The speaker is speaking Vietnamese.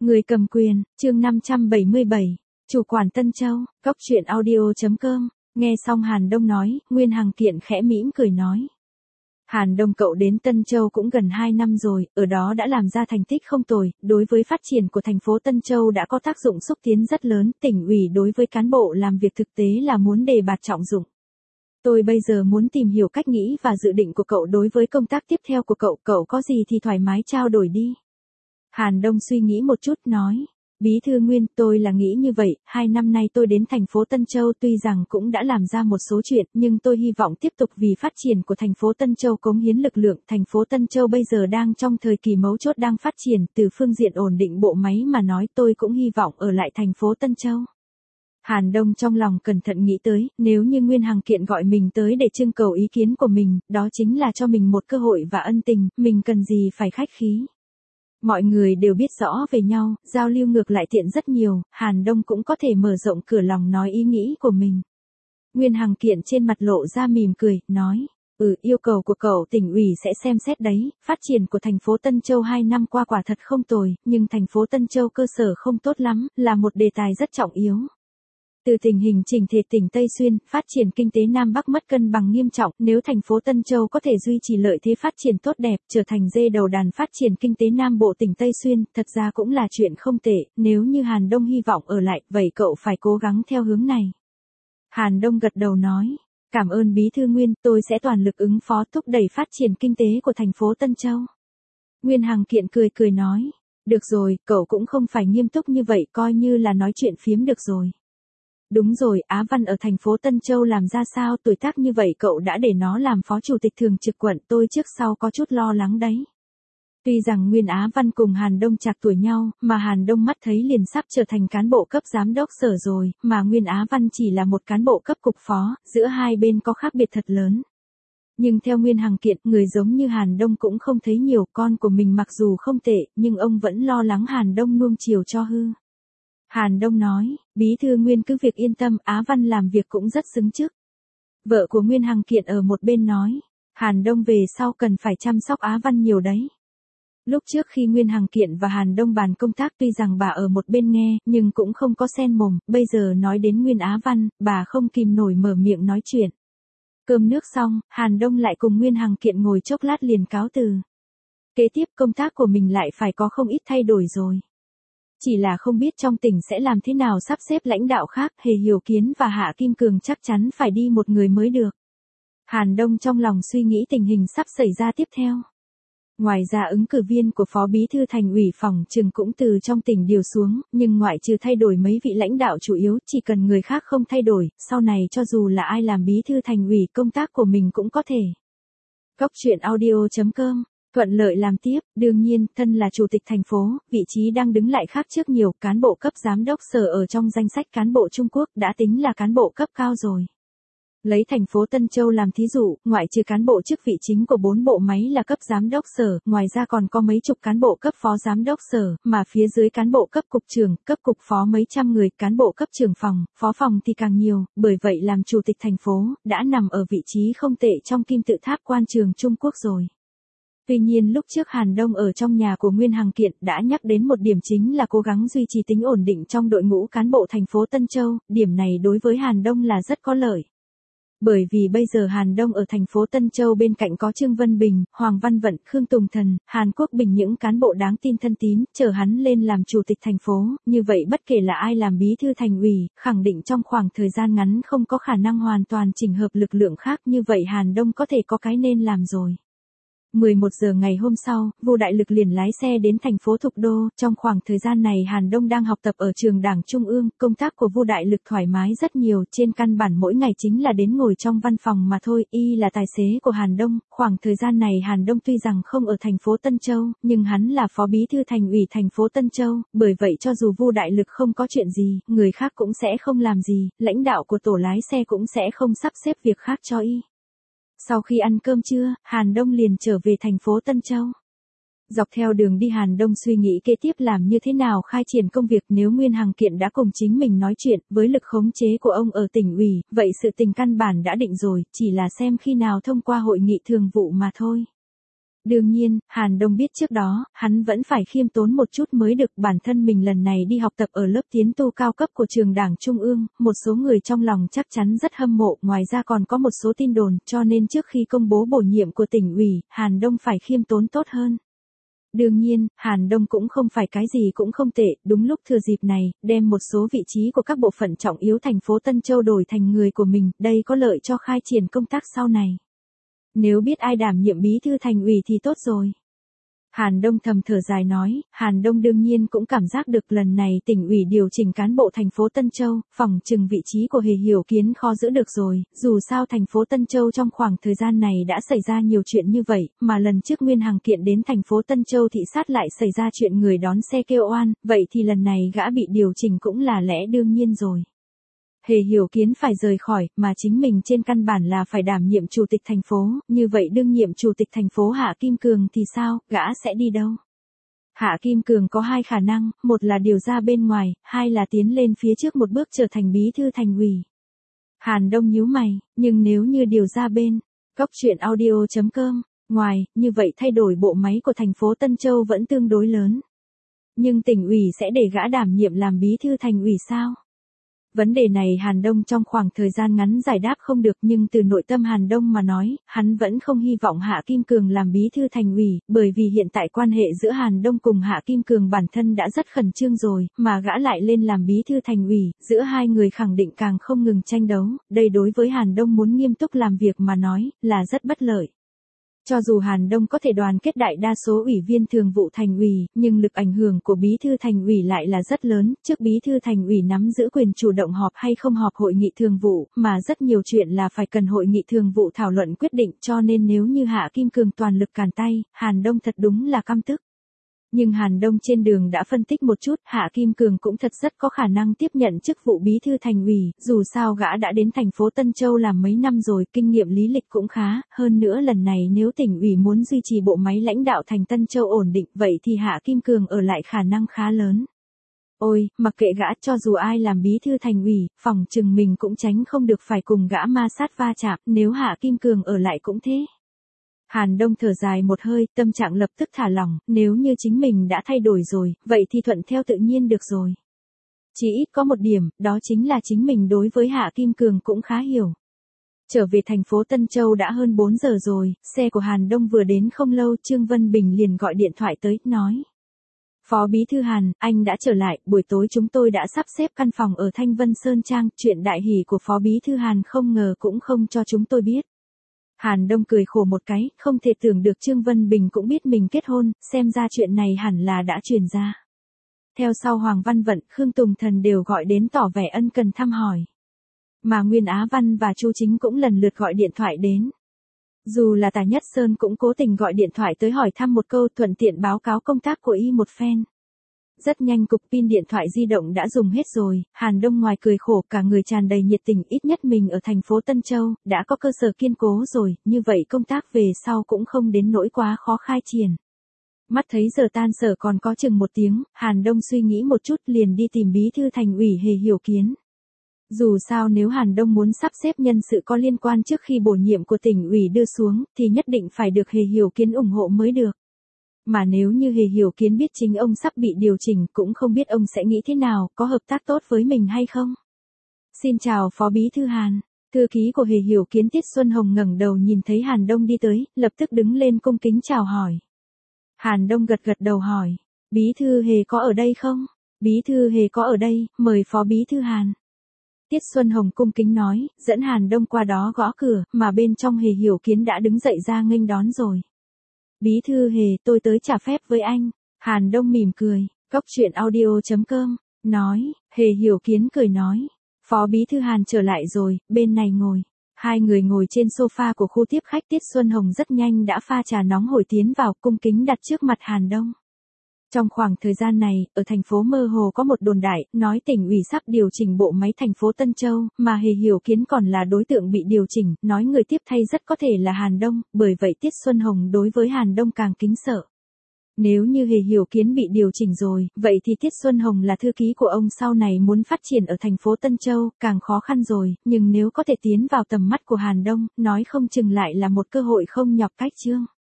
Người cầm quyền, chương 577, chủ quản Tân Châu, góc truyện audio.com, nghe xong Hàn Đông nói, Nguyên Hằng Kiện khẽ mỉm cười nói. Hàn Đông cậu đến Tân Châu cũng gần 2 năm rồi, ở đó đã làm ra thành tích không tồi, đối với phát triển của thành phố Tân Châu đã có tác dụng xúc tiến rất lớn, tỉnh ủy đối với cán bộ làm việc thực tế là muốn đề bạt trọng dụng. Tôi bây giờ muốn tìm hiểu cách nghĩ và dự định của cậu đối với công tác tiếp theo của cậu có gì thì thoải mái trao đổi đi. Hàn Đông suy nghĩ một chút nói, Bí thư Nguyên, tôi là nghĩ như vậy, 2 năm nay tôi đến thành phố Tân Châu tuy rằng cũng đã làm ra một số chuyện, nhưng tôi hy vọng tiếp tục vì phát triển của thành phố Tân Châu cống hiến lực lượng. Thành phố Tân Châu bây giờ đang trong thời kỳ mấu chốt đang phát triển, từ phương diện ổn định bộ máy mà nói tôi cũng hy vọng ở lại thành phố Tân Châu. Hàn Đông trong lòng cẩn thận nghĩ tới, nếu như Nguyên Hằng Kiện gọi mình tới để trưng cầu ý kiến của mình, đó chính là cho mình một cơ hội và ân tình, mình cần gì phải khách khí. Mọi người đều biết rõ về nhau, giao lưu ngược lại tiện rất nhiều, Hàn Đông cũng có thể mở rộng cửa lòng nói ý nghĩ của mình. Nguyên Hằng Kiện trên mặt lộ ra mỉm cười, nói, yêu cầu của cậu tỉnh ủy sẽ xem xét đấy, phát triển của thành phố Tân Châu 2 năm qua quả thật không tồi, nhưng thành phố Tân Châu cơ sở không tốt lắm, là một đề tài rất trọng yếu. Từ tình hình chỉnh thể tỉnh Tây Xuyên, phát triển kinh tế Nam Bắc mất cân bằng nghiêm trọng, nếu thành phố Tân Châu có thể duy trì lợi thế phát triển tốt đẹp, trở thành dê đầu đàn phát triển kinh tế Nam Bộ tỉnh Tây Xuyên, thật ra cũng là chuyện không tệ, nếu như Hàn Đông hy vọng ở lại, vậy cậu phải cố gắng theo hướng này. Hàn Đông gật đầu nói, cảm ơn Bí thư Nguyên, tôi sẽ toàn lực ứng phó thúc đẩy phát triển kinh tế của thành phố Tân Châu. Nguyên Hằng Kiện cười nói, được rồi, cậu cũng không phải nghiêm túc như vậy, coi như là nói chuyện phiếm được rồi. Đúng rồi, Á Văn ở thành phố Tân Châu làm ra sao, tuổi tác như vậy cậu đã để nó làm phó chủ tịch thường trực quận, tôi trước sau có chút lo lắng đấy. Tuy rằng Nguyên Á Văn cùng Hàn Đông trạc tuổi nhau, mà Hàn Đông mắt thấy liền sắp trở thành cán bộ cấp giám đốc sở rồi, mà Nguyên Á Văn chỉ là một cán bộ cấp cục phó, giữa hai bên có khác biệt thật lớn. Nhưng theo Nguyên Hằng Kiện, người giống như Hàn Đông cũng không thấy nhiều, con của mình mặc dù không tệ, nhưng ông vẫn lo lắng Hàn Đông nuông chiều cho hư. Hàn Đông nói, Bí thư Nguyên cứ việc yên tâm, Á Văn làm việc cũng rất xứng chức. Vợ của Nguyên Hằng Kiện ở một bên nói, Hàn Đông về sau cần phải chăm sóc Á Văn nhiều đấy. Lúc trước khi Nguyên Hằng Kiện và Hàn Đông bàn công tác tuy rằng bà ở một bên nghe, nhưng cũng không có xen mồm, bây giờ nói đến Nguyên Á Văn, bà không kìm nổi mở miệng nói chuyện. Cơm nước xong, Hàn Đông lại cùng Nguyên Hằng Kiện ngồi chốc lát liền cáo từ. Kế tiếp công tác của mình lại phải có không ít thay đổi rồi. Chỉ là không biết trong tỉnh sẽ làm thế nào sắp xếp lãnh đạo khác, Hề Hiểu Kiến và Hạ Kim Cường chắc chắn phải đi một người mới được. Hàn Đông trong lòng suy nghĩ tình hình sắp xảy ra tiếp theo. Ngoài ra ứng cử viên của Phó Bí thư Thành ủy Phòng Trừng cũng từ trong tỉnh điều xuống, nhưng ngoại trừ thay đổi mấy vị lãnh đạo chủ yếu, chỉ cần người khác không thay đổi, sau này cho dù là ai làm Bí thư Thành ủy công tác của mình cũng có thể. Góc truyện audio.com thuận lợi làm tiếp, đương nhiên, thân là chủ tịch thành phố, vị trí đang đứng lại khác trước nhiều, cán bộ cấp giám đốc sở ở trong danh sách cán bộ Trung Quốc đã tính là cán bộ cấp cao rồi. Lấy thành phố Tân Châu làm thí dụ, ngoại trừ cán bộ chức vị chính của 4 bộ máy là cấp giám đốc sở, ngoài ra còn có mấy chục cán bộ cấp phó giám đốc sở, mà phía dưới cán bộ cấp cục trưởng, cấp cục phó mấy trăm người, cán bộ cấp trưởng phòng, phó phòng thì càng nhiều, bởi vậy làm chủ tịch thành phố, đã nằm ở vị trí không tệ trong kim tự tháp quan trường Trung Quốc rồi. Tuy nhiên lúc trước Hàn Đông ở trong nhà của Nguyên Hằng Kiện đã nhắc đến một điểm chính là cố gắng duy trì tính ổn định trong đội ngũ cán bộ thành phố Tân Châu, điểm này đối với Hàn Đông là rất có lợi. Bởi vì bây giờ Hàn Đông ở thành phố Tân Châu bên cạnh có Trương Vân Bình, Hoàng Văn Vận, Khương Tùng Thần, Hàn Quốc Bình những cán bộ đáng tin thân tín, chờ hắn lên làm chủ tịch thành phố, như vậy bất kể là ai làm bí thư thành ủy, khẳng định trong khoảng thời gian ngắn không có khả năng hoàn toàn chỉnh hợp lực lượng khác, như vậy Hàn Đông có thể có cái nên làm rồi. 11 giờ ngày hôm sau, Vu Đại Lực liền lái xe đến thành phố Thục Đô, trong khoảng thời gian này Hàn Đông đang học tập ở trường Đảng Trung ương, công tác của Vu Đại Lực thoải mái rất nhiều, trên căn bản mỗi ngày chính là đến ngồi trong văn phòng mà thôi, y là tài xế của Hàn Đông, khoảng thời gian này Hàn Đông tuy rằng không ở thành phố Tân Châu, nhưng hắn là phó bí thư thành ủy thành phố Tân Châu, bởi vậy cho dù Vu Đại Lực không có chuyện gì, người khác cũng sẽ không làm gì, lãnh đạo của tổ lái xe cũng sẽ không sắp xếp việc khác cho y. Sau khi ăn cơm trưa, Hàn Đông liền trở về thành phố Tân Châu. Dọc theo đường đi Hàn Đông suy nghĩ kế tiếp làm như thế nào khai triển công việc nếu Nguyên Hằng Kiện đã cùng chính mình nói chuyện, với lực khống chế của ông ở tỉnh ủy, vậy sự tình căn bản đã định rồi, chỉ là xem khi nào thông qua hội nghị thường vụ mà thôi. Đương nhiên, Hàn Đông biết trước đó, hắn vẫn phải khiêm tốn một chút mới được, bản thân mình lần này đi học tập ở lớp tiến tu cao cấp của trường Đảng Trung ương, một số người trong lòng chắc chắn rất hâm mộ, ngoài ra còn có một số tin đồn, cho nên trước khi công bố bổ nhiệm của tỉnh ủy, Hàn Đông phải khiêm tốn tốt hơn. Đương nhiên, Hàn Đông cũng không phải cái gì cũng không tệ, đúng lúc thừa dịp này, đem một số vị trí của các bộ phận trọng yếu thành phố Tân Châu đổi thành người của mình, đây có lợi cho khai triển công tác sau này. Nếu biết ai đảm nhiệm bí thư thành ủy thì tốt rồi. Hàn Đông thầm thở dài nói, Hàn Đông đương nhiên cũng cảm giác được lần này tỉnh ủy điều chỉnh cán bộ thành phố Tân Châu, phỏng chừng vị trí của Hề Hiểu Kiến khó giữ được rồi, dù sao thành phố Tân Châu trong khoảng thời gian này đã xảy ra nhiều chuyện như vậy, mà lần trước Nguyên Hằng kiện đến thành phố Tân Châu thị sát lại xảy ra chuyện người đón xe kêu oan, vậy thì lần này gã bị điều chỉnh cũng là lẽ đương nhiên rồi. Hề Hiểu Kiến phải rời khỏi, mà chính mình trên căn bản là phải đảm nhiệm chủ tịch thành phố, như vậy đương nhiệm chủ tịch thành phố Hạ Kim Cường thì sao, gã sẽ đi đâu? Hạ Kim Cường có hai khả năng, một là điều ra bên ngoài, hai là tiến lên phía trước một bước trở thành bí thư thành ủy. Hàn Đông nhíu mày, nhưng nếu như điều ra bên, Cóc Truyện Audio.com, ngoài, như vậy thay đổi bộ máy của thành phố Tân Châu vẫn tương đối lớn. Nhưng tỉnh ủy sẽ để gã đảm nhiệm làm bí thư thành ủy sao? Vấn đề này Hàn Đông trong khoảng thời gian ngắn giải đáp không được, nhưng từ nội tâm Hàn Đông mà nói, hắn vẫn không hy vọng Hạ Kim Cường làm bí thư thành ủy, bởi vì hiện tại quan hệ giữa Hàn Đông cùng Hạ Kim Cường bản thân đã rất khẩn trương rồi, mà gã lại lên làm bí thư thành ủy, giữa hai người khẳng định càng không ngừng tranh đấu, đây đối với Hàn Đông muốn nghiêm túc làm việc mà nói, là rất bất lợi. Cho dù Hàn Đông có thể đoàn kết đại đa số ủy viên thường vụ thành ủy, nhưng lực ảnh hưởng của bí thư thành ủy lại là rất lớn, trước bí thư thành ủy nắm giữ quyền chủ động họp hay không họp hội nghị thường vụ, mà rất nhiều chuyện là phải cần hội nghị thường vụ thảo luận quyết định, cho nên nếu như Hạ Kim Cường toàn lực càn tay, Hàn Đông thật đúng là căm tức. Nhưng Hàn Đông trên đường đã phân tích một chút, Hạ Kim Cường cũng thật rất có khả năng tiếp nhận chức vụ bí thư thành ủy, dù sao gã đã đến thành phố Tân Châu làm mấy năm rồi, kinh nghiệm lý lịch cũng khá, hơn nữa lần này nếu tỉnh ủy muốn duy trì bộ máy lãnh đạo thành Tân Châu ổn định, vậy thì Hạ Kim Cường ở lại khả năng khá lớn. Ôi, mặc kệ gã, cho dù ai làm bí thư thành ủy, phỏng chừng mình cũng tránh không được phải cùng gã ma sát va chạm, nếu Hạ Kim Cường ở lại cũng thế. Hàn Đông thở dài một hơi, tâm trạng lập tức thả lỏng, nếu như chính mình đã thay đổi rồi, vậy thì thuận theo tự nhiên được rồi. Chỉ ít có một điểm, đó chính là chính mình đối với Hạ Kim Cường cũng khá hiểu. Trở về thành phố Tân Châu đã hơn 4 giờ rồi, xe của Hàn Đông vừa đến không lâu, Trương Vân Bình liền gọi điện thoại tới, nói. Phó Bí thư Hàn, anh đã trở lại, buổi tối chúng tôi đã sắp xếp căn phòng ở Thanh Vân Sơn Trang, chuyện đại hỷ của Phó Bí thư Hàn không ngờ cũng không cho chúng tôi biết. Hàn Đông cười khổ một cái, không thể tưởng được Trương Vân Bình cũng biết mình kết hôn, xem ra chuyện này hẳn là đã truyền ra. Theo sau Hoàng Văn Vận, Khương Tùng Thần đều gọi đến tỏ vẻ ân cần thăm hỏi. Mà Nguyên Á Văn và Chu Chính cũng lần lượt gọi điện thoại đến. Dù là Tả Nhất Sơn cũng cố tình gọi điện thoại tới hỏi thăm một câu, thuận tiện báo cáo công tác của y một phen. Rất nhanh cục pin điện thoại di động đã dùng hết rồi, Hàn Đông ngoài cười khổ cả người tràn đầy nhiệt tình, ít nhất mình ở thành phố Tân Châu, đã có cơ sở kiên cố rồi, như vậy công tác về sau cũng không đến nỗi quá khó khai triển. Mắt thấy giờ tan sở còn có chừng 1 tiếng, Hàn Đông suy nghĩ một chút liền đi tìm bí thư thành ủy Hề Hiểu Kiến. Dù sao nếu Hàn Đông muốn sắp xếp nhân sự có liên quan trước khi bổ nhiệm của tỉnh ủy đưa xuống, thì nhất định phải được Hề Hiểu Kiến ủng hộ mới được. Mà nếu như Hề Hiểu Kiến biết chính ông sắp bị điều chỉnh, cũng không biết ông sẽ nghĩ thế nào, có hợp tác tốt với mình hay không. Xin chào Phó Bí thư Hàn. Thư ký của Hề Hiểu Kiến Tiết Xuân Hồng ngẩng đầu nhìn thấy Hàn Đông đi tới, lập tức đứng lên cung kính chào hỏi. Hàn Đông gật gật đầu hỏi, Bí thư Hề có ở đây không? Bí thư Hề có ở đây, mời Phó Bí thư Hàn. Tiết Xuân Hồng cung kính nói, dẫn Hàn Đông qua đó gõ cửa, mà bên trong Hề Hiểu Kiến đã đứng dậy ra nghênh đón rồi. Bí thư Hề, tôi tới trả phép với anh. Hàn Đông mỉm cười, Cóc Truyện Audio.com, nói, Hề Hiểu Kiến cười nói, Phó Bí thư Hàn trở lại rồi, bên này ngồi. Hai người ngồi trên sofa của khu tiếp khách, Tiết Xuân Hồng rất nhanh đã pha trà nóng hổi tiến vào, cung kính đặt trước mặt Hàn Đông. Trong khoảng thời gian này, ở thành phố mơ hồ có một đồn đại, nói tỉnh ủy sắp điều chỉnh bộ máy thành phố Tân Châu, mà Hề Hiểu Kiến còn là đối tượng bị điều chỉnh, nói người tiếp thay rất có thể là Hàn Đông, bởi vậy Tiết Xuân Hồng đối với Hàn Đông càng kính sợ. Nếu như Hề Hiểu Kiến bị điều chỉnh rồi, vậy thì Tiết Xuân Hồng là thư ký của ông sau này muốn phát triển ở thành phố Tân Châu, càng khó khăn rồi, nhưng nếu có thể tiến vào tầm mắt của Hàn Đông, nói không chừng lại là một cơ hội không nhọc cách chương.